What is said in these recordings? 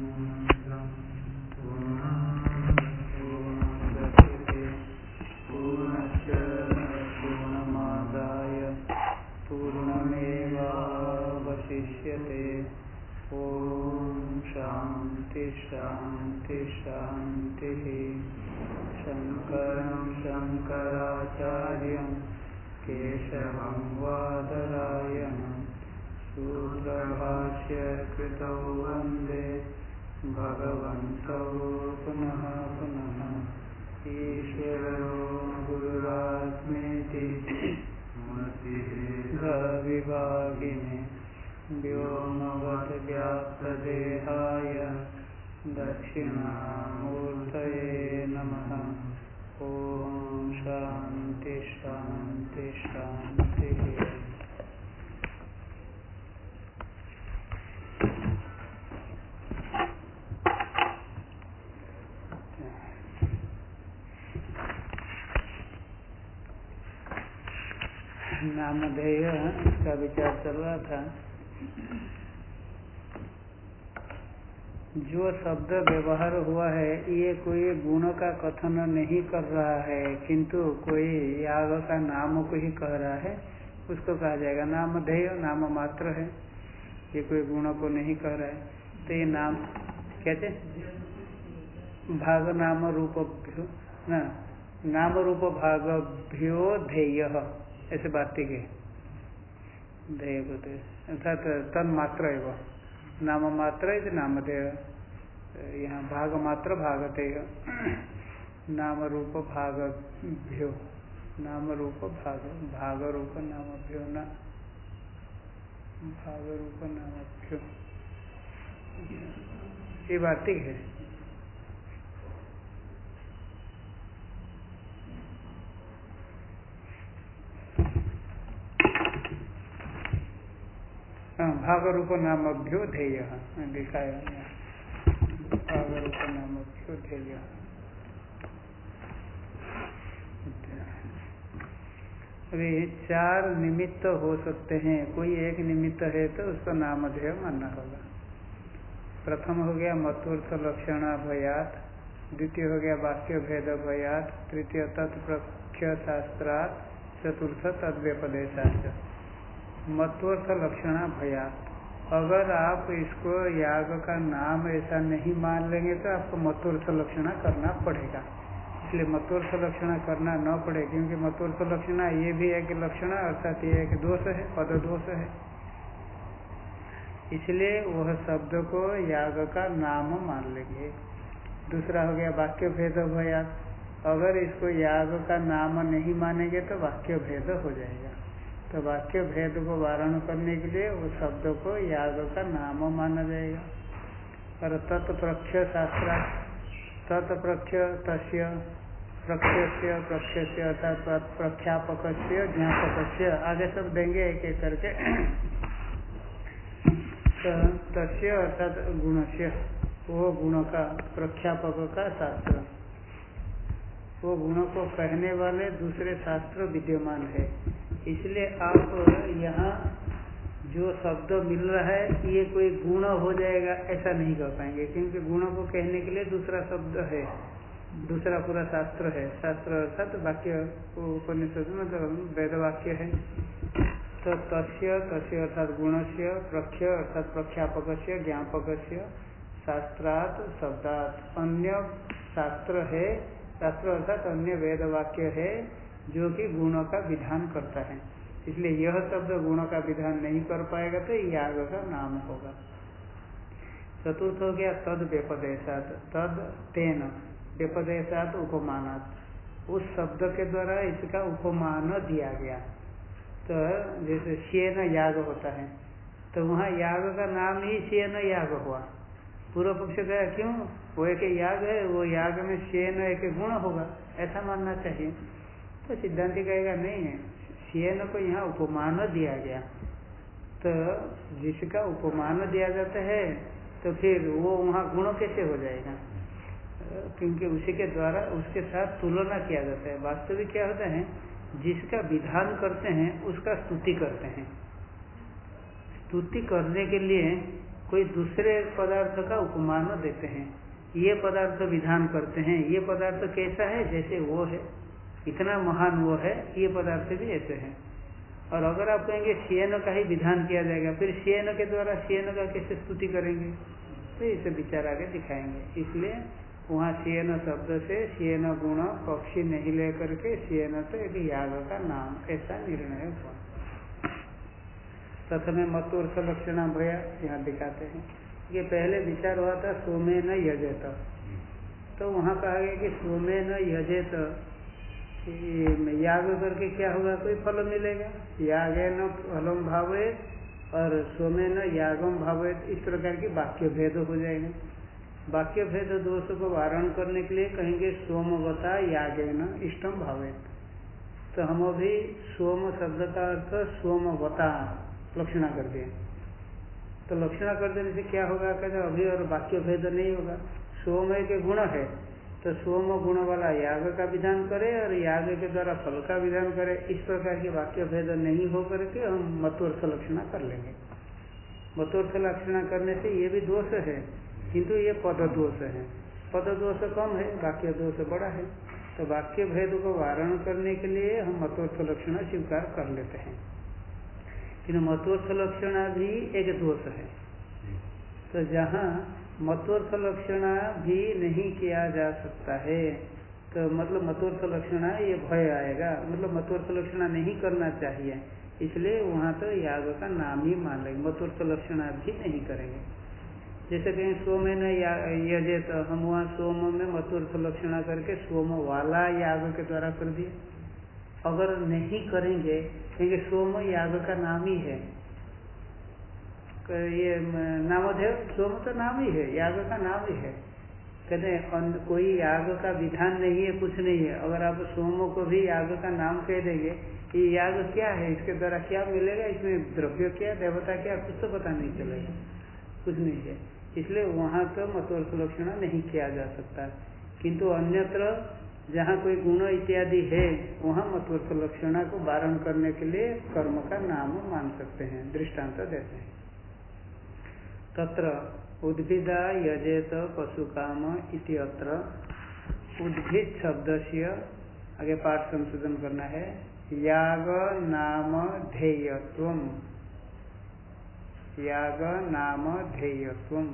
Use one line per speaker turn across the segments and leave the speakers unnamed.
पूर्णमेवावशिष्यते। ओम शांति शांति शांति। शंकरं शंकराचार्यं केशवं बादरायणं सूत्रभाष्य कृतौ वन्दे भगवन्तौ पुनः पुनः। ईश्वरो गुरुरात्मेति विभागिने व्योमवद्व्याप्तदेहाय दक्षिणामूर्तये नमः। ओम शांति शांति शांति। नामधेय का विचार चल रहा था। जो शब्द व्यवहार हुआ है ये कोई गुण का कथन नहीं कर रहा है, किंतु कोई याग का नाम को ही कह रहा है, उसको कहा जाएगा नामधेय। नाम मात्र है, ये कोई गुण को नहीं कह रहा है। तो ये नाम कहते भाग नाम रूपभ्यो ना, नाम रूप भागभ्यो धेय, ऐसे बात है। ध्येय बोलते अर्थात तन्मात्र है वह नाम मात्र है, नामधेय। यहाँ भाग मात्र भागधेय। नाम रूप भागभ्यो, नाम रूप भाग, भाग रूप नामभ्यो न, भाग रूप नामभ्यो, ये बात ठीक है। भाग रूप नामभ्यो ध्येय लिखा है, भाग रूप नामभ्यो ध्येय। अभी चार निमित्त हो सकते हैं, कोई एक निमित्त है तो उसको नामधेय मानना होगा। प्रथम हो गया मतुर्थ लक्षण भयात, द्वितीय हो गया वाक्य भेद भयात, तृतीय तत्प्रख्य शास्त्रात्, चतुर्थ तद्व्यपदेशात्। मत्वर्थ लक्षणा भयात, अगर आप इसको याग का नाम ऐसा नहीं मान लेंगे तो आपको मत्वर्थ लक्षणा करना पड़ेगा। इसलिए मत्वर्थ लक्षणा करना न पड़े, क्योंकि मत्वर्थ लक्षणा ये भी एक लक्षण अर्थात ये एक दोष है, पद दोष है। इसलिए वह शब्द को याग का नाम मान लेंगे। दूसरा हो गया वाक्य भेद भयात, अगर इसको याग का नाम नहीं मानेंगे तो वाक्य भेद हो जाएगा। तो वाक्य भेद को वारण करने के लिए उस शब्द को याग का नाम माना जाएगा। और तत्प्रख्य शास्त्र, तत्प्रख्य तस्य प्रख्यस्य प्रख्यस्य अर्थात प्रख्यापकस्य ज्ञापकस्य, आगे सब देंगे एक एक करके। तस्य अर्थात गुणस्य, वो गुण का प्रख्यापक का शास्त्र, वो गुणों को कहने वाले दूसरे शास्त्र विद्यमान है। इसलिए आप यहाँ जो शब्द मिल रहा है ये कोई गुण हो जाएगा ऐसा नहीं कह पाएंगे, क्योंकि गुणों को कहने के लिए दूसरा शब्द है, दूसरा पूरा शास्त्र है। शास्त्र अर्थात वाक्य, उपनिषद मतलब वेद वाक्य है। तो तस्य अर्थात गुणस्य, प्रख्य अर्थात प्रख्यापकस्य, ज्ञापकस्य, शास्त्रात् शब्दात्, अन्य शास्त्र है, शास्त्र अर्थात अन्य वेद वाक्य है जो कि गुणों का विधान करता है। इसलिए यह शब्द गुणों का विधान नहीं कर पाएगा तो याग का नाम होगा। चतुर्थ हो गया तद व्यपदेशात, तद तेन व्यपदेशात उपमानात, उस शब्द के द्वारा इसका उपमान दिया गया। तो जैसे शेन याग होता है, तो वहाँ याग का नाम ही शेन याग हुआ। पूर्व पक्ष कहा क्यों, वो एक याग है, वो याग में शेन एक गुण होगा, ऐसा मानना चाहिए। तो सिद्धांति कहेगा नहीं है, शेन को यहाँ उपमान दिया गया। तो जिसका उपमान दिया जाता है तो फिर वो वहाँ गुण कैसे हो जाएगा, क्योंकि उसी के द्वारा उसके साथ तुलना किया जाता है। वास्तविक क्या होता है, जिसका विधान करते हैं उसका स्तुति करते हैं। स्तुति करने के लिए कोई दूसरे पदार्थ का उपमान देते हैं, ये पदार्थ विधान करते हैं, ये पदार्थ कैसा है जैसे वो है, इतना महान वो है, ये पदार्थ भी ऐसे हैं। और अगर आप कहेंगे शेन का ही विधान किया जाएगा, फिर शेन के द्वारा शेन का कैसे स्तुति करेंगे, तो इसे विचार आगे दिखाएंगे। इसलिए वहाँ शेन शब्द से शेन गुण पक्षी नहीं लेकर के शेन तो एक याग का नाम ऐसा निर्णय हुआ। प्रथम मतोर्थ लक्षणा भया यहाँ दिखाते हैं। ये पहले विचार हुआ था सोमे न यजेत, तो वहाँ कहा गया कि सोमे न यजेत, याग करके क्या होगा, कोई फल मिलेगा, यागे न फलम भावे और सोमे न यागम भावे, इस प्रकार की वाक्य भेद हो जाएगा। वाक्य भेद दोष को वारण करने के लिए कहेंगे सोमवता यागे न इष्टम भावे। तो हम अभी सोम शब्द का अर्थ सोमवता लक्षणा कर दिए, तो लक्षणा कर देने से क्या होगा, कहते अभी और वाक्य भेद नहीं होगा। सोम के गुण है तो सोम गुण वाला याग का विधान करे और याग के द्वारा फल का विधान करे, इस प्रकार के वाक्य भेद नहीं हो करके हम मतोर्थ लक्षणा कर लेंगे। मतोर्थ लक्षणा करने से ये भी दोष है, किंतु ये पद दोष है, पद दोष कम है, वाक्य दोष बड़ा है। तो वाक्य भेद को वारण करने के लिए हम मतोर्थ लक्षणा स्वीकार कर लेते हैं, किंतु मतोर्थ लक्षणा भी एक दोष है। तो जहाँ मतोर्थ लक्षणा भी नहीं किया जा सकता है, तो मतलब मतोर्थ लक्षणा ये भय आएगा, मतलब मतोर्थ लक्षणा नहीं करना चाहिए, इसलिए वहाँ तो याग का नाम ही मान लेंगे, मतोर्थ लक्षणा भी नहीं करेंगे। जैसे कहीं सोमे न यजे, तो हम वहाँ सोम में मतोर्थ लक्षणा करके सोम वाला याग के द्वारा कर दिए। अगर नहीं करेंगे क्योंकि सोम याग का नाम ही है, ये नामधेय सोम तो नाम ही है, याग का नाम ही है। कहते हैं कोई याग का विधान नहीं है, कुछ नहीं है, अगर आप सोम को भी याग का नाम कह देंगे, ये याग क्या है, इसके द्वारा क्या मिलेगा, इसमें द्रव्य क्या, देवता क्या, कुछ तो पता नहीं चलेगा, कुछ नहीं है। इसलिए वहाँ तो मतोर्थ लक्षणा नहीं किया जा सकता, किंतु अन्यत्र जहाँ कोई गुण इत्यादि है वहाँ मतोर्थ लक्षणा को वारण करने के लिए कर्म का नाम मान सकते हैं। दृष्टांत देते हैं, तत्र उद्भिदा यजेत पशुकाम इति अत्र उद्भिद शब्द से आगे पाठ संशोधन करना है। याग नाम ध्येयत्वम, याग नाम ध्येयत्वम,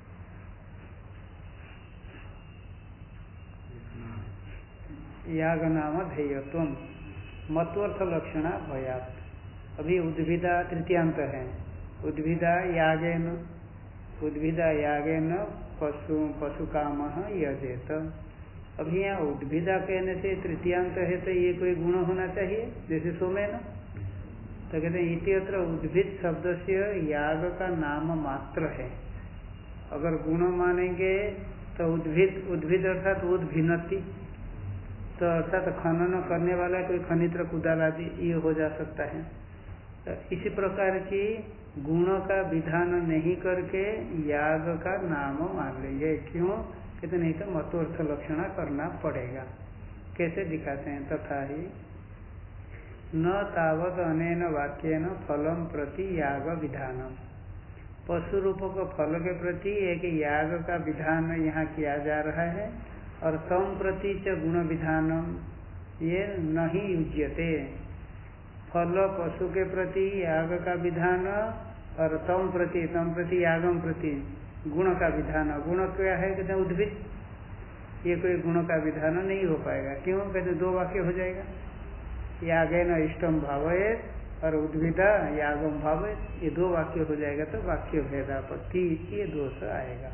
याग नाम ध्येयत्वम मतोर्थ लक्षणा भयात्। अभी उद्भिदा तृतीयांत है, उद्भिदा यागेन, उद्भिदा यागेन पशुकाम यजेत। अभी यहाँ उद्भिदा कहने से तृतीयांत है, तो ये कोई गुण होना चाहिए, जैसे सोमेन, तो कहते हैं इति अत्र उद्भिद शब्द से याग का नाम मात्र है। अगर गुण मानेंगे तो उद्भिद, उद्भिद अर्थात उद्भिन्नति, तो अर्थात खनन करने वाला कोई खनित्र कुदाल आदि ये हो जा सकता है। तो इसी प्रकार की गुणों का विधान नहीं करके याग का नाम मान लेंगे, क्यों, कहते नहीं तो मतोर्थ लक्षणा करना पड़ेगा। कैसे दिखाते हैं, तथा ही न तावत अनेन वाक्येन फलम प्रति याग विधानम, पशु रूप को फल के प्रति एक याग का विधान यहाँ किया जा रहा है, और तम प्रति च गुण विधानम ये नहीं युज्यते। फल पशु के प्रति याग का विधान और तम प्रति यागम प्रति गुण का विधान, गुण क्या है, कहते हैं उद्भिद, ये कोई गुण का विधान नहीं हो पाएगा। क्यों, कहते दो वाक्य हो जाएगा, यागेन इष्टम भावेत और उद्भिदा यागम भावेत, ये दो वाक्य हो जाएगा, तो वाक्य भेदापत्ति ये दोष आएगा।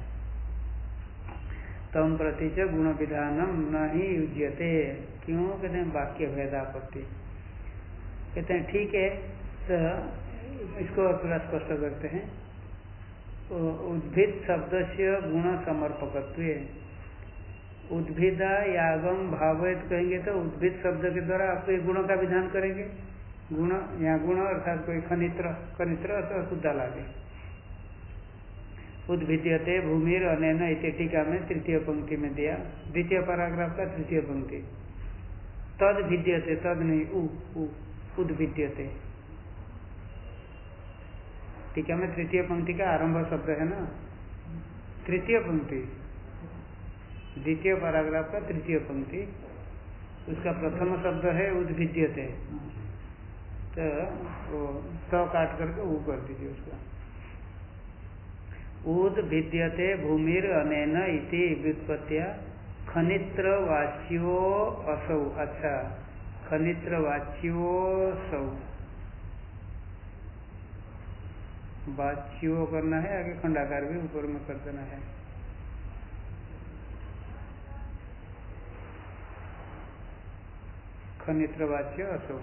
तम प्रति च गुण विधानम नहीं युज्यते, क्यों, कहते हैं वाक्य भेदापत्ति। कहते हैं ठीक है, तो इसको थोड़ा स्पष्ट करते हैं। उद्भिद शब्द से गुण समर्पकत्व, उद्भिदा यागम भावेत कहेंगे तो उद्भिद शब्द के द्वारा आप कोई गुणों का विधान करेंगे। गुण, यहाँ गुण अर्थात कोई खनित्र, खनित्र अथवा कुदाल आदि। उद्भिद्यते भूमिर अनेन इति टीका में तृतीय पंक्ति में दिया, द्वितीय पैराग्राफ का तृतीय पंक्ति। तद भिद्यते, तद नहीं, उद्भिद्यते, टीका में तृतीय पंक्ति का आरंभ शब्द है ना, तृतीय पंक्ति, द्वितीय पैराग्राफ का तृतीय पंक्ति, उसका प्रथम शब्द है उद्भिद्यते, तो वो तो काट करके वो कर दीजिए उसका। उद्भिद्यते भूमिर अनेन इति व्युत्पत्त्या खनित्र वाच्यो असौ। अच्छा, खनित्र वाच्यो सौ, वाच्यो करना है, आगे खंडाकार भी ऊपर में कर देना है। खनित्र वाच्य असौ।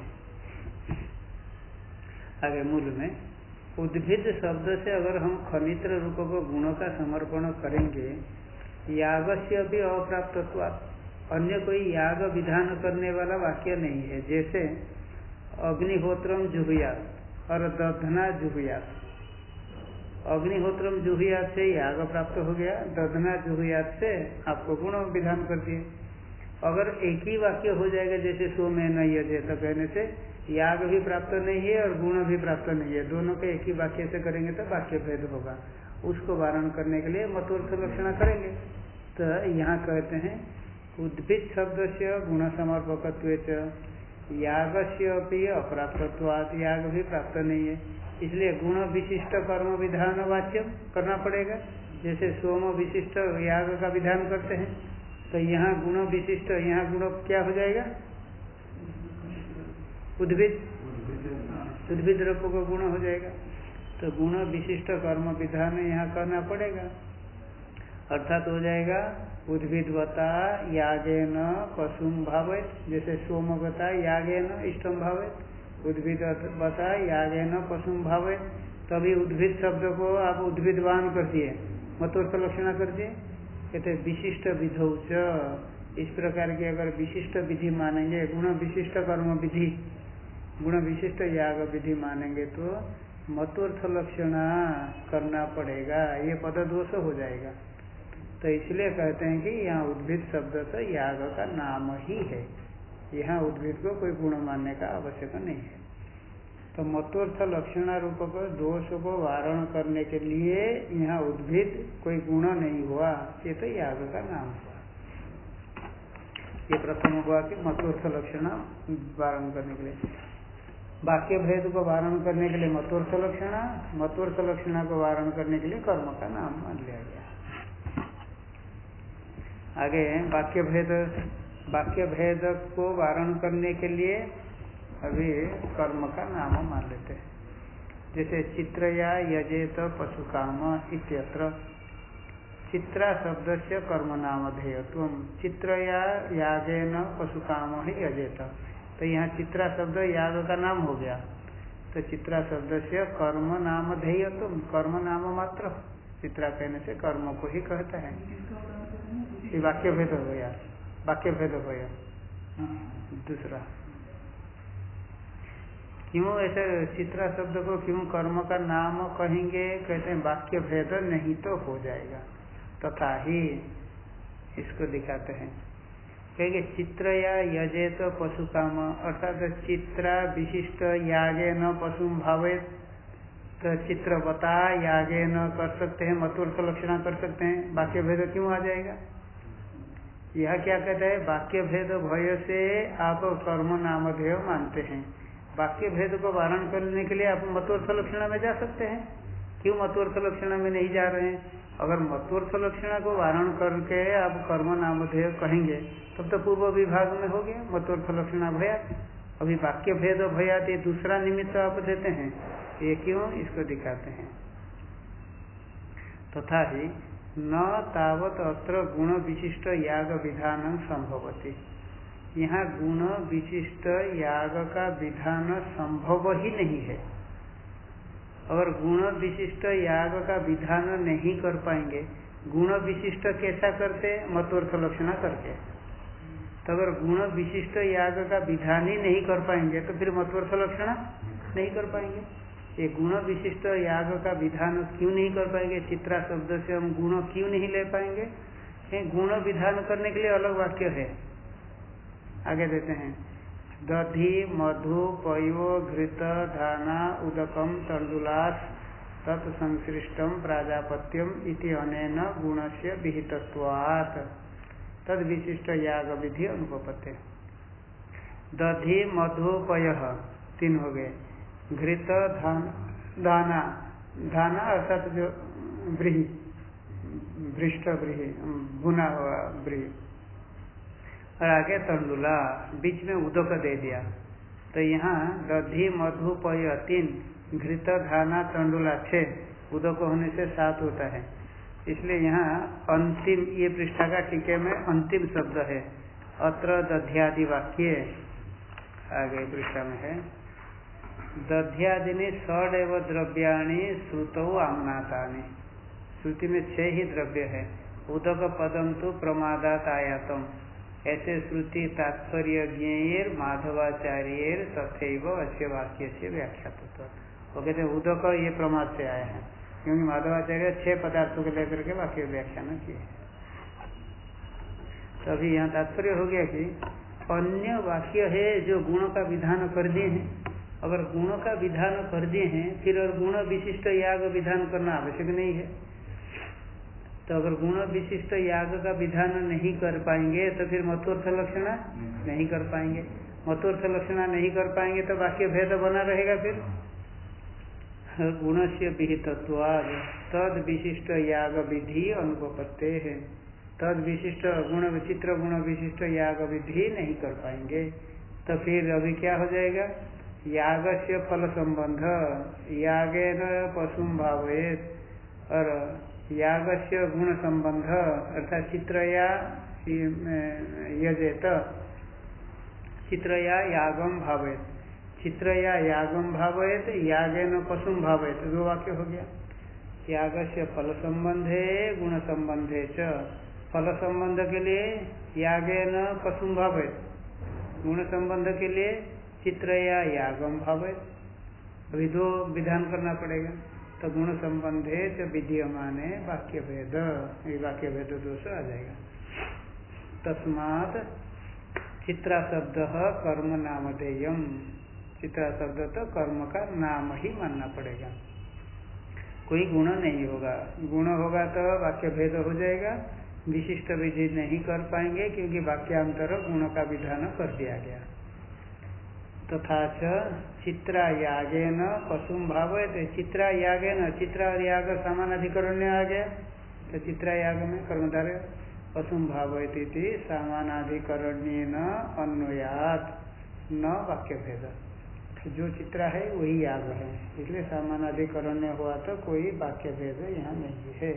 आगे मूल में उद्भिद शब्द से अगर हम खनित्र रूप को गुणों का समर्पण करेंगे, यागस्य भी अप्राप्तत्वात्, अन्य कोई याग विधान करने वाला वाक्य नहीं है। जैसे अग्निहोत्रम जुहुयात और दधना जुहुयात, अग्निहोत्रम जुहुयात से याग प्राप्त हो गया, दधना जुहुयात से आपको गुण विधान कर दिए। अगर एक ही वाक्य हो जाएगा जैसे सो में न यजेत कहने से, याग भी प्राप्त नहीं है और गुण भी प्राप्त नहीं है, दोनों के एक ही वाक्य से करेंगे तो वाक्य भेद होगा। उसको वारण करने के लिए मतोर्थ लक्षण करेंगे। तो यहाँ कहते हैं उद्भिद शब्द से गुण समर्पकत्व यागस्य अपि अप्राप्तत्वात्, याग भी प्राप्त नहीं है, इसलिए गुण विशिष्ट कर्म विधान वाच्य करना पड़ेगा। जैसे सोम विशिष्ट याग का विधान करते हैं, तो यहाँ गुण विशिष्ट, यहाँ गुण क्या हो जाएगा, उद्भिद, उद्भिद रूप का गुण हो जाएगा। तो गुण विशिष्ट कर्म विधान यहाँ करना पड़ेगा, अर्थात हो जाएगा उद्भिदवता यागेन पशुम भावेत, जैसे सोमवता यागेन इष्टम भावेत, उद्भिदवता यागेन पशुम भावेत। तभी उद्भिद शब्द को आप उद्भिदवान कर दिए, मतोर्थ लक्षणा कर दिए। कहते विशिष्ट विधौ च, इस प्रकार की अगर विशिष्ट विधि मानेंगे, गुण विशिष्ट कर्म विधि, गुण विशिष्ट याग विधि मानेंगे तो मतोर्थ लक्षणा करना पड़ेगा, ये पद दोष हो जाएगा। तो इसलिए कहते हैं कि यहाँ उद्भिद शब्द तो याग का नाम ही है, यहाँ उद्भिद को कोई गुण मानने का आवश्यक नहीं है। तो मतोर्थ लक्षणा रूप को दोष को वारण करने के लिए यहाँ उद्भिद कोई गुण नहीं हुआ, ये तो याग का नाम हुआ। ये प्रथम हुआ कि मतोर्थ लक्षणा वारण करने के लिए, वाक्य भेद को वारण करने के लिए मतोर्थ लक्षणा, मतोर्थ लक्षणा को वारण करने के लिए कर्म का नाम मान लिया गया। आगे वाक्य भेद को वारण करने के लिए अभी कर्म का नाम मान लेते हैं। जैसे चित्रया यजेत पशुकाम इत्यत्र, चित्रा शब्द से कर्म नाम धेयत्व, चित्रया यागेन पशुकाम ही यजेत, तो यहाँ चित्रा शब्द याग का नाम हो गया। तो चित्रा शब्द से कर्म नाम धेयत्व, कर्म नाम मात्र, चित्रा कहने से कर्म को ही कहता है। ये वाक्य भेद हो गया, वाक्य भेद हो गया। दूसरा, क्यों ऐसे चित्रा शब्द को क्यों कर्म का नाम कहेंगे, कहते हैं वाक्य भेद नहीं तो हो जाएगा। तथा ही इसको दिखाते हैं, कहेंगे चित्र या यजेत तो पशु काम, अर्थात चित्रा विशिष्ट यागे न पशु भावेत, तो चित्र बता यागे न कर सकते हैं, मतोर्थ लक्षणा कर सकते हैं, वाक्य भेद क्यों आ जाएगा। यह क्या कहता है, वाक्य भेद भय से आप कर्म नामधेय मानते हैं, वाक्य भेद को वारण करने के लिए आप मतोर्थ लक्षणा में जा सकते हैं, क्यों मतोर्थ लक्षणा में नहीं जा रहे हैं। अगर मतोर्थ लक्षणा को वारण करके आप कर्म नामधेय कहेंगे तब तो पूर्व विभाग में हो गया मतोर्थ लक्षणा भयात। अभी वाक्य भेद भयात ये दूसरा निमित्त आप देते हैं, ये क्यों, इसको दिखाते हैं। तथा ही न तावत अत्र गुण विशिष्ट याग विधान संभवति, यहाँ गुण विशिष्ट याग का विधान संभव ही नहीं है। अगर गुण विशिष्ट याग का विधान नहीं कर पाएंगे, गुण विशिष्ट कैसा करते, मतोर्थ लक्षणा करके। तो अगर गुण विशिष्ट याग का विधान ही नहीं कर पाएंगे तो फिर मतोर्थ लक्षणा नहीं कर पाएंगे। ये गुण विशिष्ट याग का विधान क्यों नहीं कर पाएंगे, चित्रा शब्द से हम गुण क्यों नहीं ले पाएंगे, गुण विधान करने के लिए अलग वाक्य है। आगे देते हैं, दधि मधु पयो घृत धाना उदकम तंडुलास तत्संश्लिष्टम प्राजापत्यम इति अनेन गुणस्य विहितत्वात् तद विशिष्ट याग विधि अनुपपत्ते। दधि मधुपय 3 हो गए। घृत दाना दाना अर्थात जो व्रीहि भ्रिष्ट व्रीहि भुना हुआ व्रीहि और आगे तंडुला बीच में उदक दे दिया। तो यहाँ दधि मधुपय 3 घृत धाना तंडुला 6 उदक होने से 7 होता है। इसलिए यहाँ अंतिम ये पृष्ठा का टीके में अंतिम शब्द है अत्र दध्यादि वाक्य आगे पृष्ठा में है। दध्यादिनी षडेव द्रव्याणि श्रुतौ आम्नातानि। श्रुति में 6 ही द्रव्य है। उदक पदम तो प्रमादात आयातम ऐसे श्रुति तात्पर्य ज्ञेयर माधवाचार्य तथैव अस्य वाक्य से व्याख्यात होता। वो कहते हैं उदक ये प्रमाद से आया है क्योंकि माधवाचार्य 6 पदार्थों को लेकर के वाक्य व्याख्यान किए। तो अभी यहाँ तात्पर्य हो गया कि अन्य वाक्य है जो गुणों का विधान कर दिए हैं। अगर गुणों का विधान कर दिए हैं फिर और गुण विशिष्ट याग विधान करना आवश्यक नहीं है। तो अगर गुण विशिष्ट याग का विधान नहीं कर पाएंगे तो फिर मतोर्थ लक्षणा नहीं कर पाएंगे। मतोर्थ लक्षणा नहीं कर पाएंगे तो वाक्य भेद बना रहेगा। फिर गुण से विहितत्वाद तद विशिष्ट याग विधि अनुपपत्ते है। तद विशिष्ट गुण विचित्र गुण विशिष्ट याग विधि नहीं कर पाएंगे तो फिर अभी क्या हो जाएगा। याग से फल संबंध यागेन पशुम भावेत और याग से गुण संबंध अर्थात चित्रया यजेत चित्रया यागम भावेत चित्रया यागम भावेत यागेन पशुम भावेत 2 वाक्य हो गया। याग से फल संबंधे गुण संबंधे च फल संबंध के लिए यागेन पशुम भावेत गुण संबंध के लिए चित्रया यागम भावेत। अभी 2 विधान करना पड़ेगा। तो गुण संबंधे च विधीयमाने वाक्य भेद ये वाक्य भेद दोष आ जाएगा। तस्मात् चित्रा शब्द कर्म नामधेयम चित्रा शब्द तो कर्म का नाम ही मानना पड़ेगा। कोई गुण नहीं होगा। गुण होगा तो वाक्य भेद हो जाएगा। विशिष्ट विधि नहीं कर पाएंगे क्योंकि वाक्यांतर गुण का विधान कर दिया गया। तथा चित्रा यागेन पशुम भावयते चित्रा यागेन चित्रा और याग समानाधिकरण्य आ गया। तो चित्रा याग में कर्मधारय पशुम भावयती समानाधिकरण्येन अन्वयात न वाक्य भेद। जो चित्रा है वही याग है इसलिए समानाधिकरण्य हुआ तो कोई वाक्य भेद यहाँ नहीं है।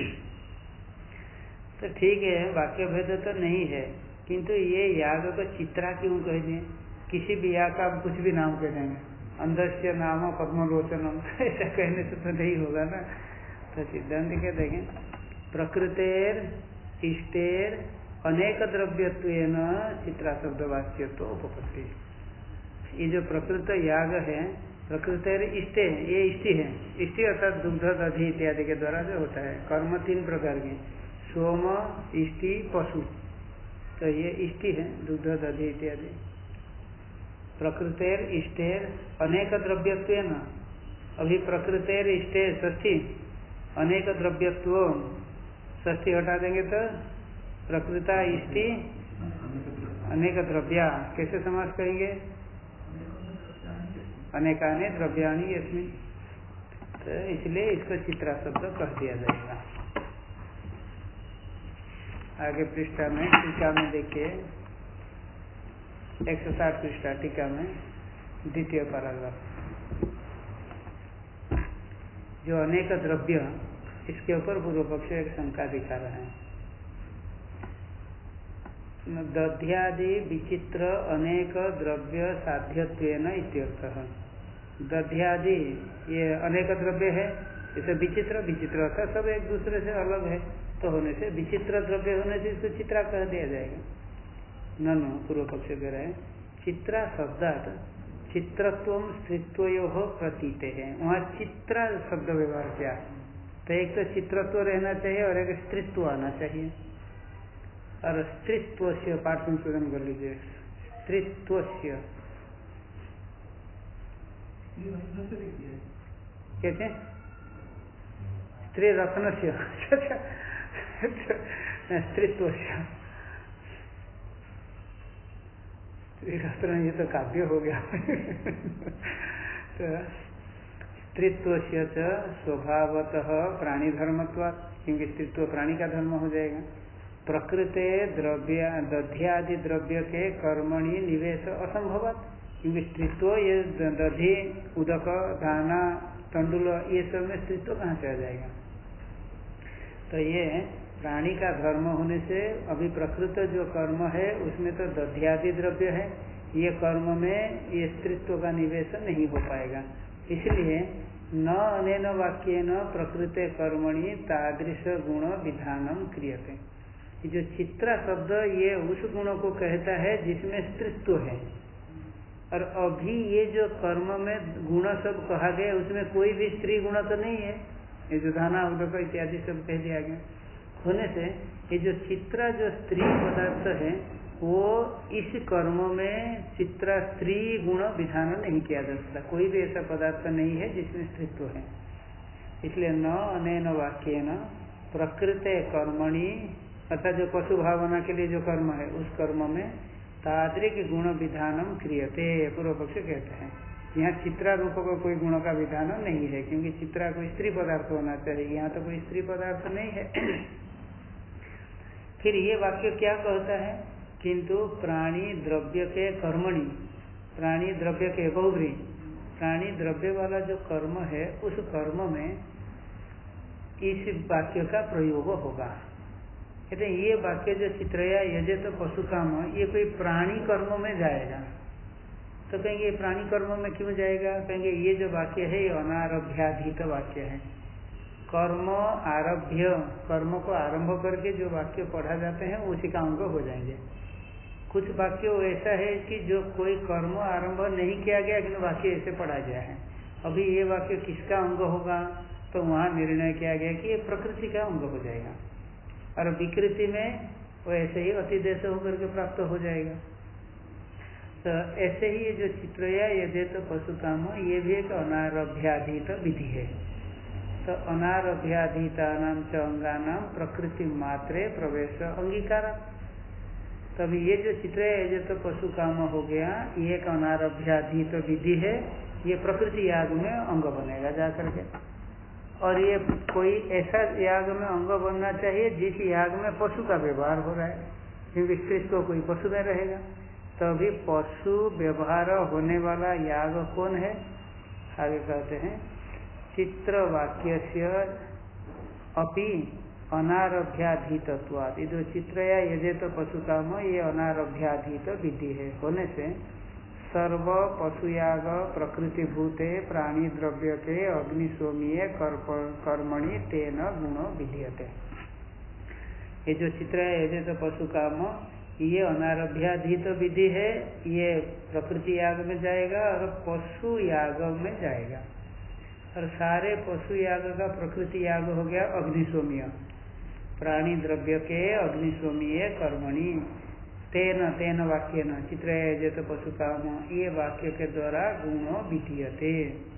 तो ठीक है वाक्य भेद तो नहीं है किंतु ये याग को चित्रा क्यों कह दिए। किसी भी याग का कुछ भी नाम कह देंगे अंधस्य नाम पद्मलोचनम ऐसा कहने से तो नहीं होगा ना। तो सिद्धांत क्या देखें प्रकृतेर इष्टेर अनेक द्रव्यत्वेन चित्रा शब्द वाच्य तो उपपत्ति। ये जो प्रकृत याग है प्रकृतेर इष्टे ये इष्टि है। इष्टि अर्थात दुग्ध दधि इत्यादि के द्वारा जो होता है कर्म 3 प्रकार के सोम इष्टि पशु। तो ये इष्टि है दुग्ध दधि इत्यादि। प्रकृतेर इष्टेर अनेक द्रव्यत्वेन अभी प्रकृतेर इष्टेर षष्ठी अनेक द्रव्यत्व षष्ठी हटा देंगे तो प्रकृता इष्टि अनेक द्रव्या कैसे समास करेंगे अनेकानि द्रव्याणि यस्मिन्। तो इसलिए इसको चित्रा शब्द कह दिया जाएगा। आगे पृष्ठा में टीका में देखिए 160 पृष्ठा टीका में द्वितीय पैराग्राफ जो अनेक द्रव्य इसके ऊपर पूर्व पक्ष एक शंका दिखा रहा है। दध्यादि विचित्र अनेक द्रव्य साध्यत्वेन इत्यर्थः। दध्यादि ये अनेक द्रव्य है इसे विचित्र विचित्र अर्थात सब एक दूसरे से अलग है तो होने से विचित्र द्रव्य होने से इसको चित्रा कह दिया जाएगा। ननु पूर्व पक्ष कह रहे हैं चित्रा शब्दात चित्रत्व स्त्रीत्वयोः प्रतीते है। वहाँ चित्रा शब्द व्यवहार किया तो एक तो चित्रत्व रहना चाहिए और एक स्त्रीत्व आना चाहिए। और स्त्रीत्व से पाठ संशोधन कर लीजिए स्त्रीत्व से कैसे स्त्री रत्न से स्त्रीत्व से स्त्री रत्न, ये तो काव्य हो गया। तो स्त्रीत्व से स्वभावतः प्राणी धर्मत्वात्, क्योंकि स्त्रीत्व प्राणी का धर्म हो जाएगा। प्रकृते द्रव्य दध्यादि द्रव्य के कर्मणि निवेश असंभवात्, क्योंकि स्त्रीत्व ये दधि उदक दाना तंडुल ये सब में स्त्रीत्व कहाँ से आ जाएगा। तो ये प्राणी का धर्म होने से अभी प्रकृत जो कर्म है उसमें तो दध्यादि द्रव्य है, ये कर्म में ये स्त्रीत्व का निवेश नहीं हो पाएगा। इसलिए न अनेन वाक्येन प्रकृते कर्मणि तादृश गुण विधानम क्रियते। जो चित्रा शब्द ये उस गुण को कहता है जिसमें स्त्रीत्व है, और अभी ये जो कर्म में गुण सब कहा गया उसमें कोई भी स्त्री गुण तो नहीं है। ये जो धाना उदक इत्यादि सब कह दिया गया होने से ये जो चित्रा जो स्त्री पदार्थ है वो इस कर्म में चित्रा स्त्री गुण विधान नहीं किया जा सकता। कोई भी ऐसा पदार्थ नहीं है जिसमें स्त्रीत्व है। इसलिए न अनेन वाक्येन प्रकृते कर्मणि, अर्थात जो पशु भावना के लिए जो कर्म है उस कर्म में तादृक गुण विधानम क्रियते, पूर्व पक्ष कहते हैं। यहाँ चित्रा रूप का कोई गुण का विधान नहीं है, क्योंकि चित्रा कोई स्त्री पदार्थ होना चाहिए, यहाँ तो कोई स्त्री पदार्थ नहीं है। फिर ये वाक्य क्या कहता है, किंतु प्राणी द्रव्य के कर्मणि, प्राणी द्रव्य के बहुब्री, प्राणी द्रव्य वाला जो कर्म है उस कर्म में इस वाक्य का प्रयोग होगा। कहते हैं ये वाक्य जो चित्रया यजे तो पशु काम, ये कोई प्राणी कर्म में जाएगा। तो कहेंगे प्राणी कर्म में क्यों जाएगा, कहेंगे ये जो वाक्य है ये अनारभ्याधीत वाक्य है। कर्म आरभ्य, कर्म को आरंभ करके जो वाक्य पढ़ा जाते हैं उसी का अंग हो जाएंगे। कुछ वाक्य ऐसा है कि जो कोई कर्म आरंभ नहीं किया गया किंतु वाक्य ऐसे पढ़ा गया है। अभी ये वाक्य किसका अंग होगा, तो वहाँ निर्णय किया गया कि ये प्रकृति का अंग हो जाएगा, और विकृति में वो ऐसे ही अतिदेश होकर के प्राप्त हो जाएगा। तो ऐसे ही ये जो चित्रया यदि तो पशु काम, ये भी एक अनारभ्याधीत विधि है। तो अनारभ्याधीता नाम च अंगानाम प्रकृति मात्रे प्रवेश अंगीकार। तभी ये जो चित्रया यदि तो पशु काम हो गया, ये एक अनारभ्याधीत विधि है, ये प्रकृति याग में अंग बनेगा जा करके। और ये कोई ऐसा याग में अंग बनना चाहिए जिस याग में पशु का व्यवहार हो रहा है, क्योंकि स्त्रीत्व कोई पशु में रहेगा। तभी पशु व्यवहार होने वाला याग कौन है, आगे कहते हैं चित्र वाक्य से अपि अनारभ्याधीतत्वात्। ये जो चित्रया यजे तो पशु काम, ये अनारभ्याधीत विधि है होने से सर्व पशुयाग प्रकृति भूते प्राणी द्रव्य के अग्निशोमीय कर्मणि तेन गुणो विधीयते। ये जो चित्र है ये तो पशु काम, ये अनारभ्याधीत विधि है, ये प्रकृति याग में जाएगा और पशु याग में जाएगा। और सारे पशु याग का प्रकृति याग हो गया अग्निशोमीय, प्राणी द्रव्य के अग्निशोमीय कर्मणि तेन तेन वाक्य न चित्र है तो पशु काम, ये वाक्य के द्वारा गुणों विधीयते।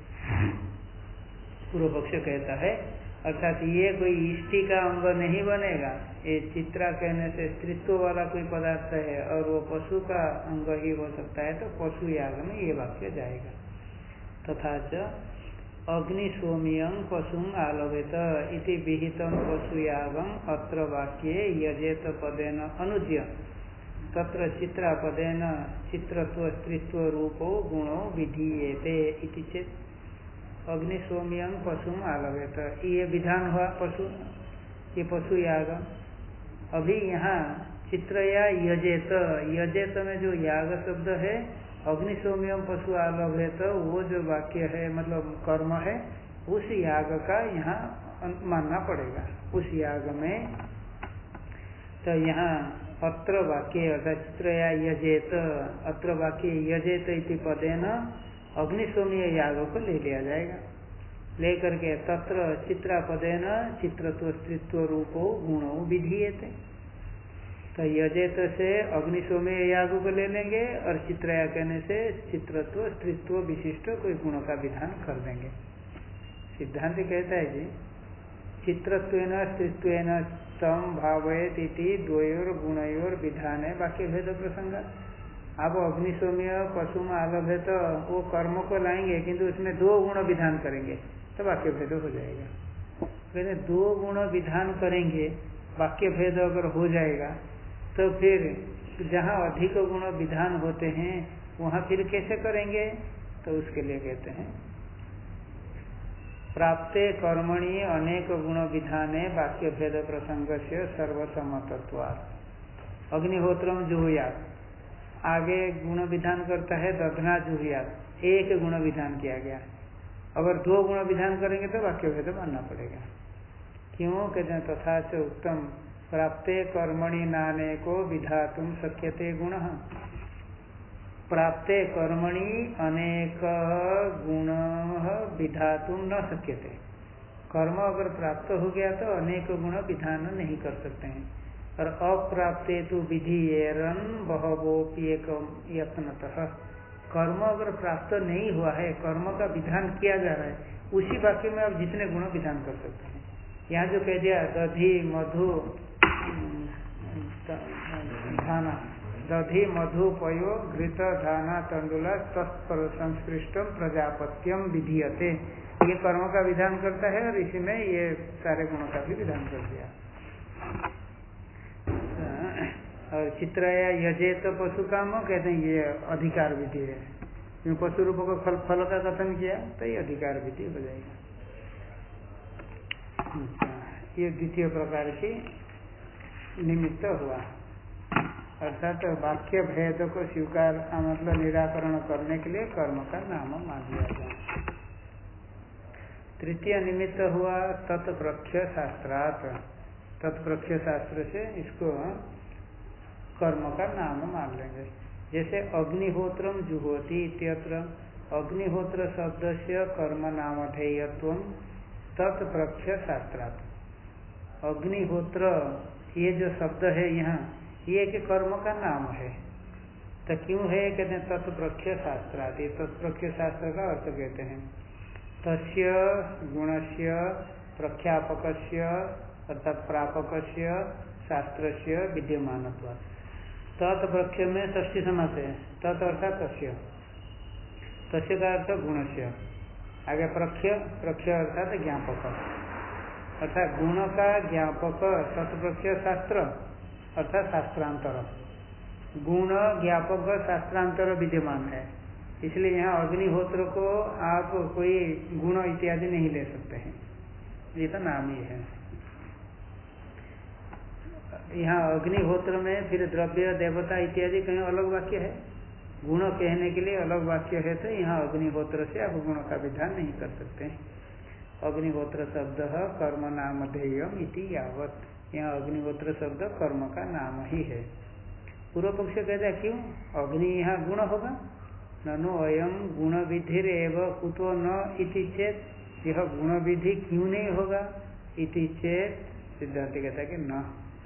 पूर्व पक्ष कहता है अर्थात ये कोई इष्टि का अंग नहीं बनेगा। ये चित्रा कहने से स्त्रीत्व वाला कोई पदार्थ है और वो पशु का अंग ही हो सकता है, तो पशु याग में ये वाक्य जाएगा। तथा च अग्निशोमियं पशुं आलवेत इति विहितं पशुयागं अत्र वाक्ये यजेत पदेन अनुज्य तत्र चित्रापदेन चित्रत्व स्त्रीत्व रूपो गुणो विधीयेते इति चेत् अग्निशोमियं पशुं आलवेत, ये विधान हुआ पशु, ये पशु याग। अभी यहाँ चित्रया यजेत, यजेत में जो याग शब्द है अग्निशोमियम पशु आलवेत, वो जो वाक्य है मतलब कर्म है उस याग का यहाँ मानना पड़ेगा। उस याग में तो यहाँ अत्र वाक्य अर्थात चित्रया यजेत, अत्र वाक्य यजेत इति पदेन अग्निशोमीय याग को ले लिया जाएगा। लेकर के तत्र चित्रापदेन चित्रत्व स्त्रीत्व रूपो गुणो विधीयते, तो यजेत से अग्निशोमीय याग को ले लेंगे और चित्रया कहने से चित्रत्व स्त्रीत्व विशिष्ट कोई गुणों का विधान कर देंगे। सिद्धांत कहता है जी चित्रत्वेन स्त्रीत्वेन तम भावयत इति द्वयोर गुणयोर विधान है वाक्य भेद प्रसंग। आप अग्निशोम्य पशु में आलभ्य तो वो कर्म को लाएंगे किंतु उसमें 2 गुण विधान करेंगे तो वाक्य भेद हो जाएगा। कहते 2 गुण विधान करेंगे वाक्य भेद अगर हो जाएगा तो फिर जहाँ अधिक गुण विधान होते हैं वहाँ फिर कैसे करेंगे, तो उसके लिए कहते हैं प्राप्ते कर्मणि अनेक गुण विधाने वाक्य भेद प्रसंग से सर्वसम्मतत्वात्। अग्निहोत्रम जुहुयात, आगे गुण विधान करता है दधना जुहुयात, 1 गुण विधान किया गया। अगर 2 गुण विधान करेंगे तो वाक्य भेद मानना पड़ेगा। क्यों कहते हैं तथा से उत्तम प्राप्ते कर्मणि नानेको विधातुम शक्यते गुण। प्राप्ते कर्मणि अनेक गुण विधातुम न शक्यते। कर्म अगर प्राप्त हो गया तो अनेक गुण विधान नहीं कर सकते हैं। और अप्राप्ते तो विधियेरन बहवोप्येक यत्नतः, कर्म अगर प्राप्त नहीं हुआ है, कर्म का विधान किया जा रहा है, उसी वाक्य में आप जितने गुण विधान कर सकते हैं। यहाँ जो कह दिया दधि मधु धाना, दधि मधु पयो घृत धाना तंडुला तत्पर संस्पृष्टम प्रजापत्यम विधीयते, ये कर्म का विधान करता है और इसी में ये सारे गुणों का भी विधान कर दिया। और चित्रया यजे तो पशु काम कहते हैं ये अधिकार विधि है, क्योंकि पशु रूप को फल का कथन किया तो ये अधिकार विधि हो जाएगा। ये द्वितीय प्रकार की निमित्त हुआ, अर्थात वाक्य भेद को स्वीकार मतलब निराकरण करने के लिए कर्म का नाम मान लिया जाए। तृतीय निमित्त हुआ तत्प्रख्य शास्त्रात्, तत्प्रख्य शास्त्र से इसको कर्म का नाम मान लेंगे। जैसे अग्निहोत्रम जुहोति इत्यत्र अग्निहोत्र शब्द से कर्म नामधेयत्वं तत्प्रख्य शास्त्रात्। अग्निहोत्र ये जो शब्द है यहाँ ये कि कर्म का नाम है, तो क्यों है कहते हैं तत्प्रख्य शास्त्रात्। तत्प्रख्य शास्त्र का अर्थ कहते हैं तस्य गुणस्य प्रख्यापकस्य अर्थात प्रापकस्य शास्त्रस्य विद्यमानत्वात्। तत्प्रख्य में षष्ठी समास है, तत् अर्थात तस्य, तस्य का अर्थ गुणस्य, आगे प्रख्य, प्रख्य अर्थात ज्ञापक, अर्थात गुण का ज्ञापक तत्प्रख्य शास्त्र अर्थात शास्त्रांतर, गुण ज्ञापक शास्त्रांतर विद्यमान है। इसलिए यहाँ अग्निहोत्र को आप कोई गुण इत्यादि नहीं ले सकते हैं, ये तो नाम ही है। यहाँ अग्निहोत्र में फिर द्रव्य देवता इत्यादि कहीं अलग वाक्य है, गुण कहने के लिए अलग वाक्य है, तो यहाँ अग्निहोत्र से आप गुण का विधान नहीं कर सकते। अग्निहोत्र शब्द कर्म नामधेयम इति यावत, यहाँ अग्निहोत्र शब्द कर्म का नाम ही है। पूर्व पक्ष कहता है क्यों अग्नि यहाँ गुण होगा, ननु अयम गुण विधिर एव कुतो न इति चेत, यह गुण विधि क्यों नहीं होगा इति चेत, सिद्धांत कहता है कि न।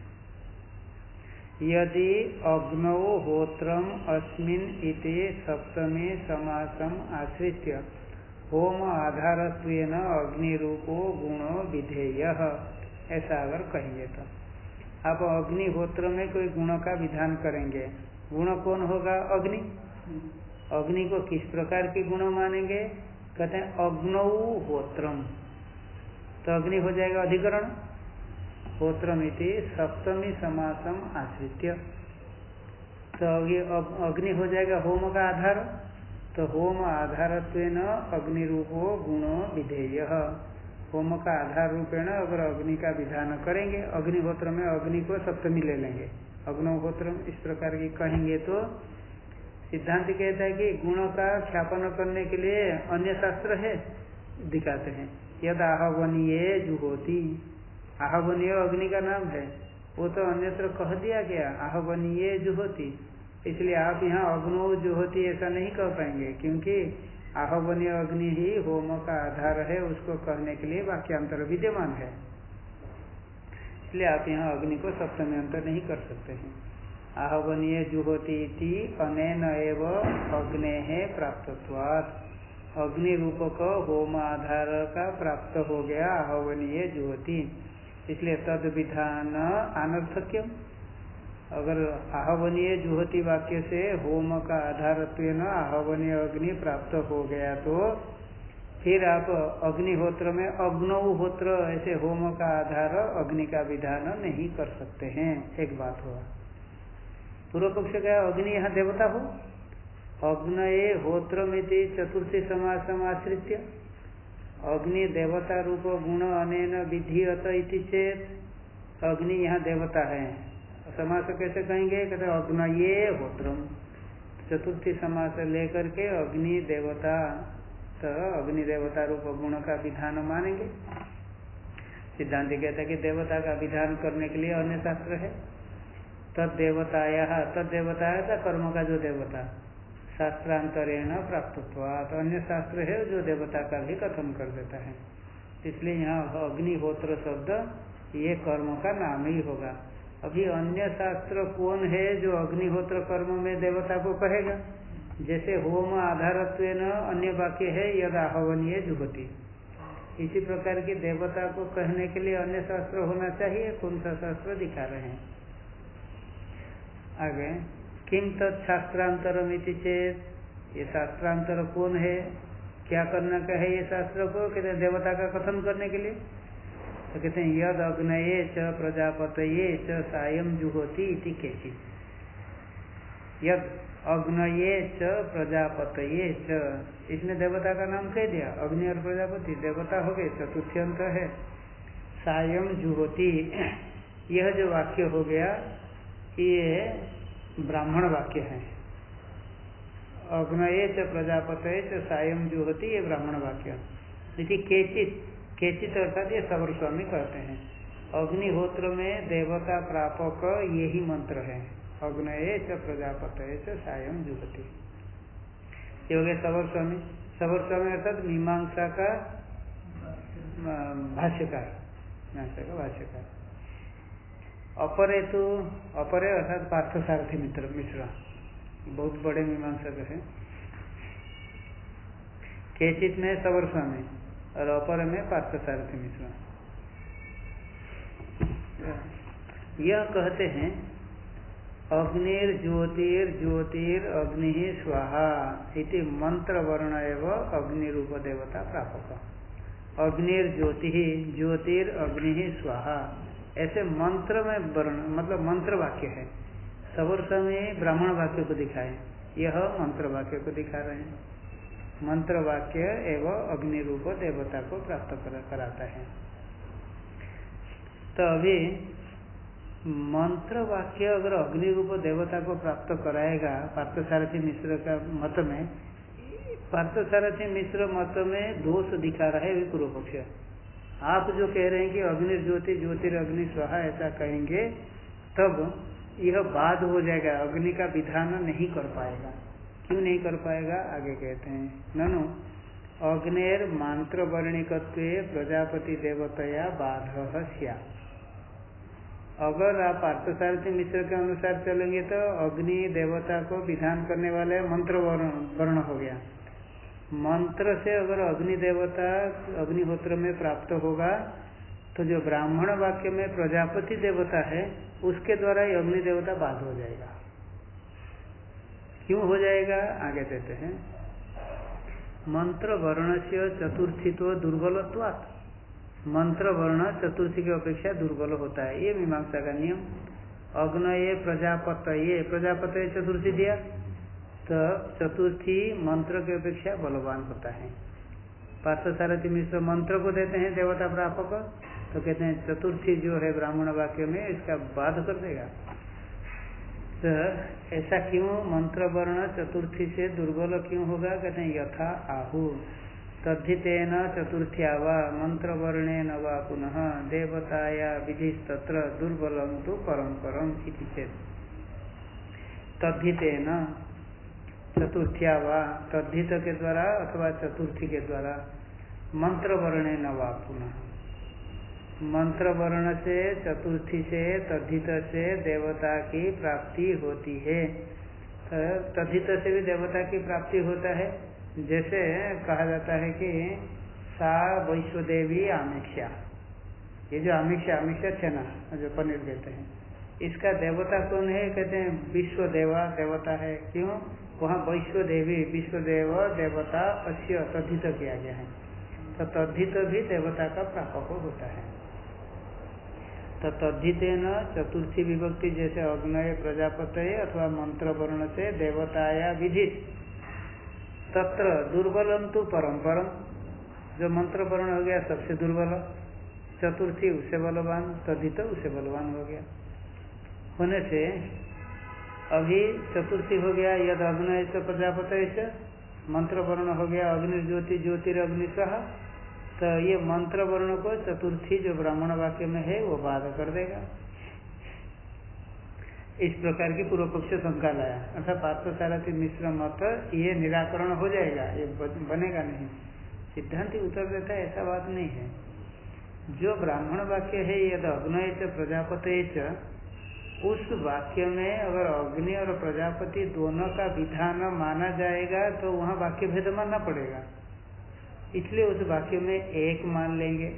यदि अग्नौ होत्रम अस्मिन् इति सप्तमी समासम आश्रित्य होम आधारत्वेन अग्निरूपो गुणो विधेयः, ऐसा अगर कहेंगे तो आप अग्निहोत्र में कोई गुण का विधान करेंगे, गुण कौन होगा अग्नि, अग्नि को किस प्रकार के गुण मानेंगे, कहते हैं अग्नौ होत्रम, तो अग्नि हो जाएगा अधिकरण, होत्रम इति सप्तमी समासम आश्रित्य, तो ये अग्नि हो जाएगा होम का आधार, तो होम आधारत्वेन अग्निरूपो गुणो विधेयः, होम का आधार रूपेण अगर अग्नि का विधान करेंगे, अग्निहोत्र में अग्नि को सप्तमी ले लेंगे, अग्निहोत्र इस प्रकार की कहेंगे तो सिद्धांत कहता है कि गुणों का ख्यापन करने के लिए अन्य शास्त्र है, दिखाते हैं। यद आहवनीय जुहोति, आहवनीय अग्नि का नाम है, वो तो अन्यत्र कह दिया गया आहवनीय जुहोति, इसलिए आप यहाँ अग्नो जुहोति ऐसा नहीं कह पाएंगे, क्योंकि आहवनीय अग्नि ही होम का आधार है, उसको कहने के लिए वाक्यांतर विद्यमान है, इसलिए आप यहाँ अग्नि को सप्तमी अंतर नहीं कर सकते हैं। आहवनीय जुहोति इति अनेन एव अग्नेः प्राप्तत्वात्, अग्नि रूपक होम आधार का प्राप्त हो गया आहवनीय ज्योति, इसलिए तद विधान अनर्थक्यम। अगर आहवनीय जुहोति वाक्य से होम का आधारत्वेन आहवनीय अग्नि प्राप्त हो गया तो फिर आप अग्निहोत्र में अग्नौहोत्र ऐसे होम का आधार अग्नि का विधान नहीं कर सकते हैं। एक बात हुआ। पूर्व पक्ष का अग्नि यहाँ देवता हो, अग्नये होत्रमिति चतुर्थी समासम आश्रित्य अग्नि देवता रूप गुण अनेन विधीयत इति चेत अग्नि यहाँ देवता है, समास कैसे कहेंगे? कहते अग्नये होत्रम, चतुर्थी समास लेकर के अग्नि देवता, तो अग्नि देवता रूप गुण का विधान मानेंगे। सिद्धांत कहता है कि देवता का विधान करने के लिए अन्य शास्त्र है। तद देवताया था कर्म का जो देवता, शास्त्रांतरेण प्राप्तत्वा, तो अन्य शास्त्र है जो देवता का भी कथन कर देता है। इसलिए यहाँ अग्निहोत्र शब्द ये कर्म का नाम ही होगा। अभी अन्य शास्त्र कौन है जो अग्निहोत्र कर्म में देवता को कहेगा? जैसे होम आधारत्वेन अन्य वाक्य है यद आहवनीय जुहोति, इसी प्रकार की देवता को कहने के लिए अन्य शास्त्र होना चाहिए। कौन सा शास्त्र दिखा रहे हैं आगे? किम तत्शास्त्रांतरमिति चेत, ये शास्त्रांतर कौन है? क्या करना का है ये शास्त्र को? कहते हैं देवता का कथन करने के लिए। तो कहते हैं यद अग्नये च प्रजापतये च सायं जुहोति इति केचित्। यद अग्नये च प्रजापतये च, इसने देवता का नाम कह दिया। अग्नि और प्रजापति देवता हो गए, चतुर्थी अंत है। सायं जुहोति, यह जो वाक्य हो गया ये ब्राह्मण वाक्य है। अग्नये च प्रजापतये च सायं जुहोति, ये ब्राह्मण वाक्य। इति केचित्, केचित अर्थात ये सबर स्वामी कहते हैं अग्निहोत्र में देवता प्रापक यही मंत्र है। अग्नये च प्रजापतये च सायं जुहोति, ये हो गए सबर स्वामी। सबर स्वामी अर्थात मीमांसा का भाष्यकार, अपरे तो अपरे अर्थात पार्थसारथी मिश्रा बहुत बड़े मीमांसक है। केचित में सबर स्वामी और अपर में पार्थसारथी मिश्रा। यह कहते हैं अग्निर ज्योतिर ज्योतिर अग्नि स्वाहा इति मंत्र वर्ण एवं अग्नि रूप देवता प्रापक। अग्निर ज्योति ज्योतिर अग्नि स्वाहा, ऐसे मंत्र में वर्ण मतलब मंत्र वाक्य है। सवर्ष में ब्राह्मण वाक्य को दिखाए, यह मंत्र वाक्य को दिखा रहे हैं। मंत्र वाक्य एवं अग्नि रूप देवता को प्राप्त कराता है। तो अभी मंत्र वाक्य अगर अग्नि रूप देवता को प्राप्त कराएगा पार्थसारथी मिश्र का मत में, पार्थसारथी मिश्र मत में दोष दिखा रहा है पूर्व पक्ष। आप जो कह रहे हैं कि अग्नि ज्योति ज्योतिरग्नि स्वाहा ऐसा कहेंगे तब यह बाद हो जाएगा, अग्नि का विधान नहीं कर पाएगा। क्यों नहीं कर पाएगा? आगे कहते हैं ननु अग्नेर मंत्र वर्णिकत्वे प्रजापति देवतया बाधः स्यात्। अगर आप पार्थसारथी मिश्र के अनुसार चलेंगे तो अग्नि देवता को विधान करने वाले मंत्र वर्ण हो गया। मंत्र से अगर अग्नि देवता अग्निहोत्र में प्राप्त होगा तो जो ब्राह्मण वाक्य में प्रजापति देवता है उसके द्वारा ही अग्नि देवता बाध हो जाएगा। क्यों हो जाएगा? आगे देते हैं मंत्र वर्ण से चतुर्थित्व दुर्बलत्वात्, मंत्र वर्ण चतुर्थी की अपेक्षा दुर्बल होता है, ये मीमांसा का नियम। अग्नये प्रजापतये, प्रजापतये चतुर्थी दिया तो चतुर्थी मंत्र की अपेक्षा बलवान होता है। पार्थसारथी मिश्र मंत्र को देते हैं देवता प्रापक, तो कहते हैं चतुर्थी जो है ब्राह्मण वाक्य में इसका बाध कर देगा। तो ऐसा क्यों मंत्र वर्ण चतुर्थी से दुर्बल क्यों होगा? कहते हैं यथा आहु तद्धितेन चतुर्थ्या वा मंत्र वर्णेन वा पुनः देवताया विधिस्तत्र दुर्बलम तो परंपरम इति चेत्। तद्धितेन चतुर्थ्या वा, तद्धित के द्वारा अथवा चतुर्थी के द्वारा, मंत्र वर्णेन वा पुनः, मंत्र वर्ण से चतुर्थी से तद्धित से देवता की प्राप्ति होती है। तद्धित से भी देवता की प्राप्ति होता है। जैसे कहा जाता है कि सा वैश्वदेवी आमिक्षा, ये जो आमिक्षा छेना जो पनीर देते हैं, इसका देवता कौन है? कहते हैं विश्व देवा देवता है। क्यों? वहाँ वैश्वदेवी विश्वदेव देवता अस्य तद्धित किया गया है, तो तद्धित भी देवता का प्रापक होता है। तो तद्धितेन चतुर्थी विभक्ति जैसे अग्नय प्रजापतये अथवा मंत्र वर्ण से देवताया विधित, तत्र दुर्बलम तो परम, जो मंत्र वर्ण हो गया सबसे दुर्बल, चतुर्थी उससे बलवान, तद्धित उससे बलवान हो गया। होने से अभी चतुर्थी हो गया यद अग्नय से प्रजापतये से, मंत्र वर्ण हो गया अग्निर्ज्योति ज्योतिरग्निशः, तो ये मंत्र वर्ण को चतुर्थी जो ब्राह्मण वाक्य में है वो बाध कर देगा। इस प्रकार की पूर्व पक्ष शंका लाया, अर्थात पार्थसारथी मिश्र मत ये निराकरण हो जाएगा, ये बनेगा नहीं। सिद्धांति उत्तर देता है ऐसा बात नहीं है। जो ब्राह्मण वाक्य है यद अग्नय च प्रजापतये च, उस वाक्य में अगर अग्नि और प्रजापति दोनों का विधान माना जाएगा तो वहाँ वाक्य भेद मानना पड़ेगा, इसलिए उस वाक्य में एक मान लेंगे।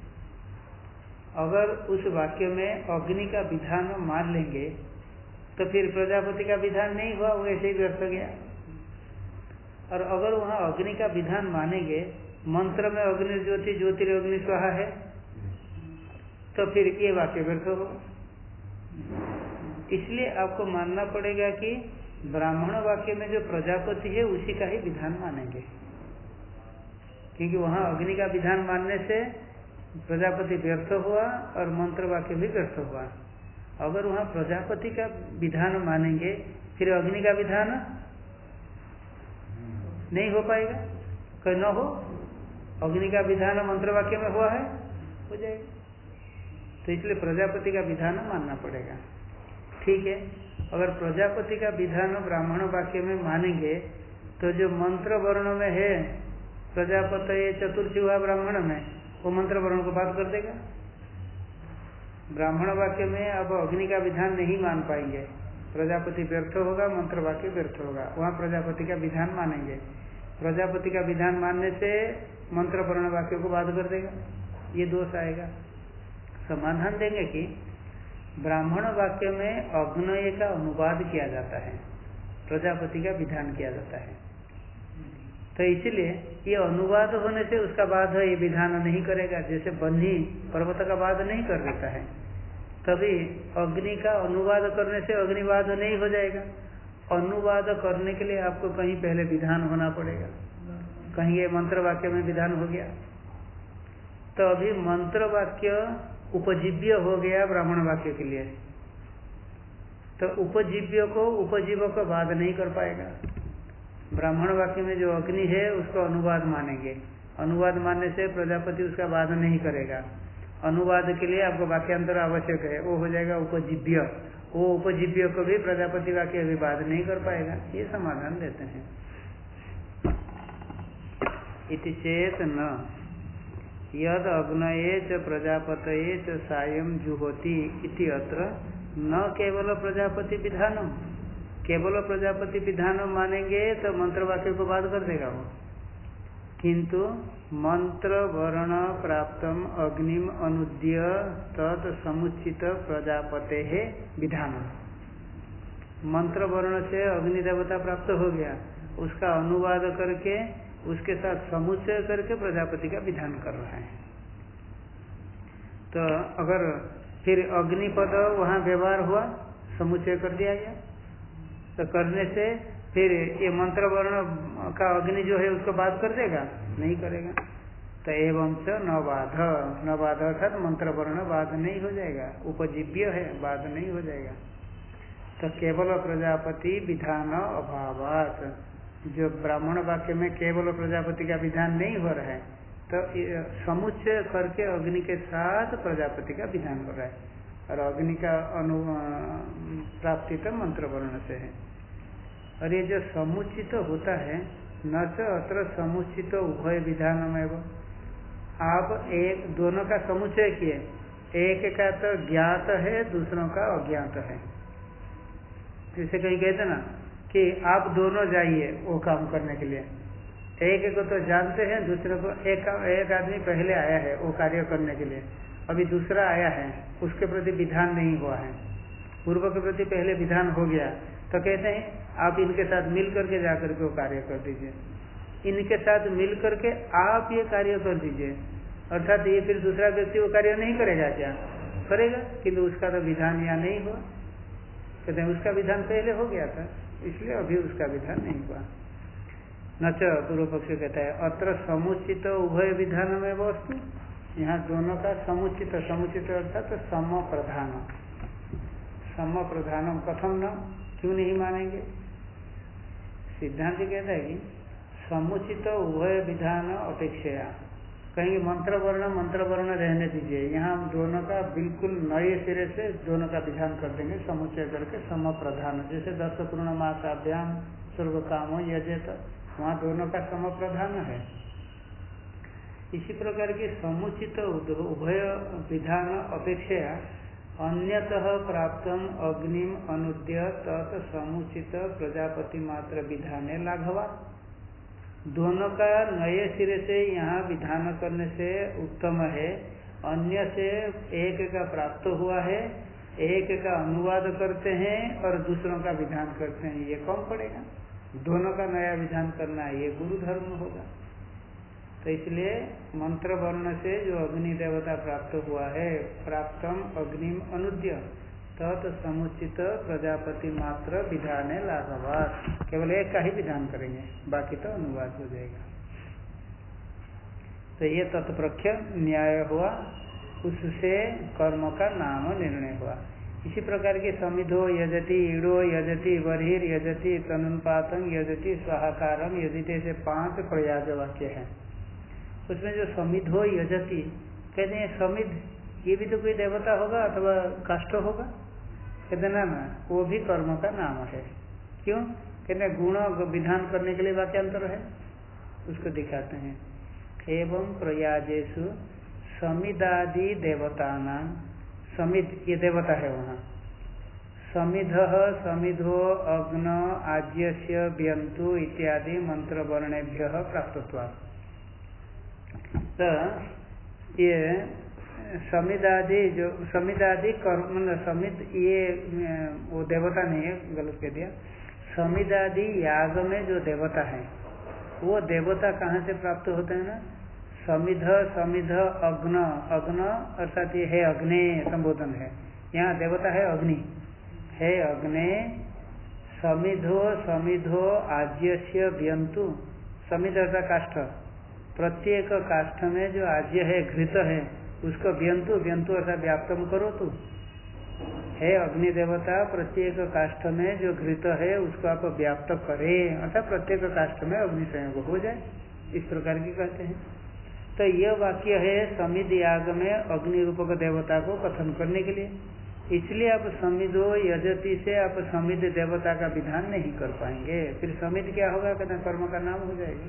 अगर उस वाक्य में अग्नि का विधान मान लेंगे तो फिर प्रजापति का विधान नहीं हुआ, वो ऐसे ही व्यर्थ गया। और अगर वहाँ अग्नि का विधान मानेंगे, मंत्र में अग्निर्ज्योति ज्योतिरग्नि स्वाहा है, तो फिर ये वाक्य व्यर्थ होगा। इसलिए आपको मानना पड़ेगा कि ब्राह्मण वाक्य में जो प्रजापति है उसी का ही विधान मानेंगे, क्योंकि वहाँ अग्नि का विधान मानने से प्रजापति व्यर्थ हुआ और मंत्र वाक्य भी व्यर्थ हुआ। अगर वहाँ प्रजापति का विधान मानेंगे फिर अग्नि का विधान नहीं हो पाएगा, कहीं न हो। अग्नि का विधान मंत्र वाक्य में हुआ है, हो जाएगा। तो इसलिए प्रजापति का विधान मानना पड़ेगा। ठीक है, अगर प्रजापति का विधान ब्राह्मण वाक्य में मानेंगे तो जो मंत्र वर्ण में है प्रजापतये चतुर्थी हुआ ब्राह्मण में, वो मंत्र वर्ण को बात कर देगा। ब्राह्मण वाक्य में अब अग्नि का विधान नहीं मान पाएंगे, प्रजापति व्यर्थ होगा, मंत्र वाक्य व्यर्थ होगा, वहाँ प्रजापति का विधान मानेंगे। प्रजापति का विधान मानने से मंत्र वर्ण वाक्य को बात कर देगा, ये दोष आएगा। समाधान देंगे कि ब्राह्मण वाक्य में अग्नय का अनुवाद किया जाता है, प्रजापति का विधान किया जाता है, तो इसलिए ये अनुवाद होने से उसका बाध ये विधान नहीं करेगा। जैसे बन्ही पर्वत का बाध नहीं कर देता है, तभी अग्नि का अनुवाद करने से अग्निवाद नहीं हो जाएगा। अनुवाद करने के लिए आपको कहीं पहले विधान होना पड़ेगा, कहीं ये मंत्र वाक्य में विधान हो गया, तो अभी मंत्र वाक्य उपजीव्य हो गया ब्राह्मण वाक्य के लिए, तो उपजीव्य को उपजीव का बाध नहीं कर पाएगा। ब्राह्मण वाक्य में जो अग्नि है उसको अनुवाद मानेंगे, अनुवाद मानने से प्रजापति उसका बाध नहीं करेगा। अनुवाद के लिए आपको वाक्यांतर आवश्यक है, वो हो जाएगा उपजीव्य, वो उपजीव्य को भी प्रजापति वाक्य भी बाध नहीं कर पाएगा। ये समाधान देते हैं। इति चेत न यद अग्नये च प्रजापतये च सायं जुहोति इति अत्र न केवल प्रजापति विधानम, केवल प्रजापति विधान मानेंगे तो मंत्र वाक्य को बाध कर देगा वो, किंतु मंत्र वर्ण प्राप्तम अग्निम अनुद्य तत् समुचित प्रजापते है विधान। मंत्र वर्ण से अग्नि देवता प्राप्त हो गया, उसका अनुवाद करके उसके साथ समुच्चय करके प्रजापति का विधान कर रहा है। तो अगर फिर अग्निपद वहाँ व्यवहार हुआ, समुच्चय कर दिया गया, तो करने से फिर ये मंत्र वर्ण का अग्नि जो है उसको बाध कर देगा, नहीं करेगा। तो एवं च न बाध अर्थात मंत्र वर्ण बाध नहीं हो जाएगा, उपजीव्य है, बाध नहीं हो जाएगा। तो केवल प्रजापति विधान अभावात, जो ब्राह्मण वाक्य में केवल प्रजापति का विधान नहीं हो रहा है, तो समुच्चय करके अग्नि के साथ प्रजापति का विधान हो रहा है, और अग्नि का प्राप्ति तो मंत्र वर्ण से है। और ये जो समुचित होता है, न च अत्र समुचित उभय विधानमेव, आप एक दोनों का समुच्चय किए, एक का तो ज्ञात है दूसरों का अज्ञात है। जैसे कहीं कहते ना कि आप दोनों जाइए वो काम करने के लिए, एक को तो जानते हैं, दूसरे को एक आदमी पहले आया है वो कार्य करने के लिए, अभी दूसरा आया है, उसके प्रति विधान नहीं हुआ है, पूर्व के प्रति पहले विधान हो गया, तो कहते हैं आप इनके साथ मिल करके जाकर के वो कार्य कर दीजिए, इनके साथ मिल करके आप ये कार्य कर दीजिए। अर्थात ये फिर दूसरा व्यक्ति वो कार्य नहीं करेगा, क्या करेगा, किंतु उसका तो विधान यहाँ नहीं हुआ। कहते हैं उसका विधान पहले हो गया था, इसलिए अभी उसका विधान नहीं हुआ। न च पूर्व पक्ष कहता है अत्र समुचित उभय विधान में वस्तु, यहाँ दोनों का समुचित, समुचित अर्थात तो सम प्रधान, सम प्रधानम कथम न, क्यों नहीं मानेंगे। सिद्धांत कहता है कि समुचित उभय विधान अपेक्षा, कहेंगे मंत्र वर्ण रहने दीजिए, यहाँ दोनों का बिल्कुल नए सिरे से दोनों का विधान कर देंगे समुच्चय करके सम प्रधान, जैसे 10 पूर्णमासाभ्याम सर्व कामो यजेत, वहाँ दोनों का सम प्रधान है। इसी प्रकार की समुचित उभय विधान अपेक्षा अन्यतः प्राप्तम अग्निम अनुद्य तत् समुचित प्रजापति मात्र विधाने लाघवा, दोनों का नए सिरे से यहाँ विधान करने से उत्तम है, अन्य से एक का प्राप्त हुआ है, एक का अनुवाद करते हैं और दूसरों का विधान करते हैं, ये कम पड़ेगा। दोनों का नया विधान करना है, ये गुरु धर्म होगा। तो इसलिए मंत्र वर्ण से जो अग्नि देवता प्राप्त हुआ है, प्राप्तम अग्निम अनुद्य तत् समुचित प्रजापति मात्र विधाने लाघवात, केवल एक का ही विधान करेंगे, बाकी तो अनुवाद हो जाएगा। तो ये तत्प्रख्य न्याय हुआ, उससे कर्म का नाम निर्णय हुआ। इसी प्रकार के समिधो यजति, ईड़ो यजति, बर्हिर यजति, तनुपातं यजति, स्वाहाकारम यजति, से 5 प्रयाग वाक्य है। उसमें जो समिधो यजति कहते हैं, समिध ये भी तो कोई देवता होगा अथवा काष्ठ होगा, कहते ना वो भी कर्म का नाम है। क्यों कहते गुण विधान करने के लिए वाक्यांतर है, उसको दिखाते हैं। एवं प्रयाजेषु समिदादि देवतानां, समिध ये देवता है वहाँ, समिधः समिधो अग्न आज्यस्य व्यन्तु इत्यादि मंत्र वर्णेभ्यः प्राप्तत्वात्। तो ये समिदादि, जो समिदादि कर्म, समिद ये वो देवता नहीं है, गलत कह दिया। समिदादि याग में जो देवता है वो देवता कहाँ से प्राप्त होते हैं ना, समिध समिध अग्न, अग्न अर्थात ये है अग्नि संबोधन है, यहाँ देवता है अग्नि, है अग्नि। समिधो समिधो आज्यस्य व्यन्तु, समिध अर्थात काष्ठ, प्रत्येक काष्ठ में जो आज्य है घृत है उसको व्यन्तु, व्यन्तु अर्थात व्याप्तम करो तू, है अग्नि देवता प्रत्येक काष्ठ में जो घृत है उसको आप व्याप्त करे, अर्थात प्रत्येक काष्ठ में अग्नि संयोग हो जाए, इस प्रकार की कहते हैं। तो यह वाक्य है समिध याग में अग्नि रूपक देवता को कथन करने के लिए, इसलिए आप समिधो यजति से आप समिध देवता का विधान नहीं कर पाएंगे। फिर समिध क्या होगा, कहते कर्म का नाम हो जाएगा।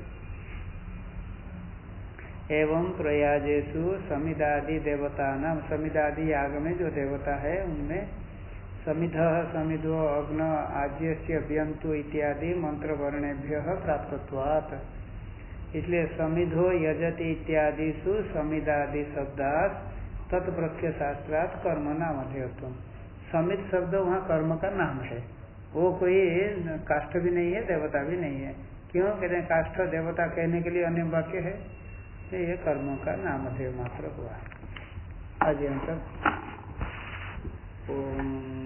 एवं प्रयाजेषु समिदादि देवतानां, समिदादि याग में जो देवता है उनमें समिधः समिधो अग्न आज्यस्य व्यन्तु इत्यादि मंत्र वर्णेभ्यः प्राप्तत्वात्, इसलिए समिधो यजति इत्यादिषु समिदादि शब्दात् तत्प्रख्य शास्त्रात् कर्म नामधेयत्वम्। समिध शब्द वहाँ कर्म का नाम है, वो कोई काष्ठ भी नहीं है, देवता भी नहीं है। क्यों कहते हैं, काष्ठ देवता कहने के लिए अन्य वाक्य है, ये कर्मों का नामधेय मात्र हुआ। अजय ओम।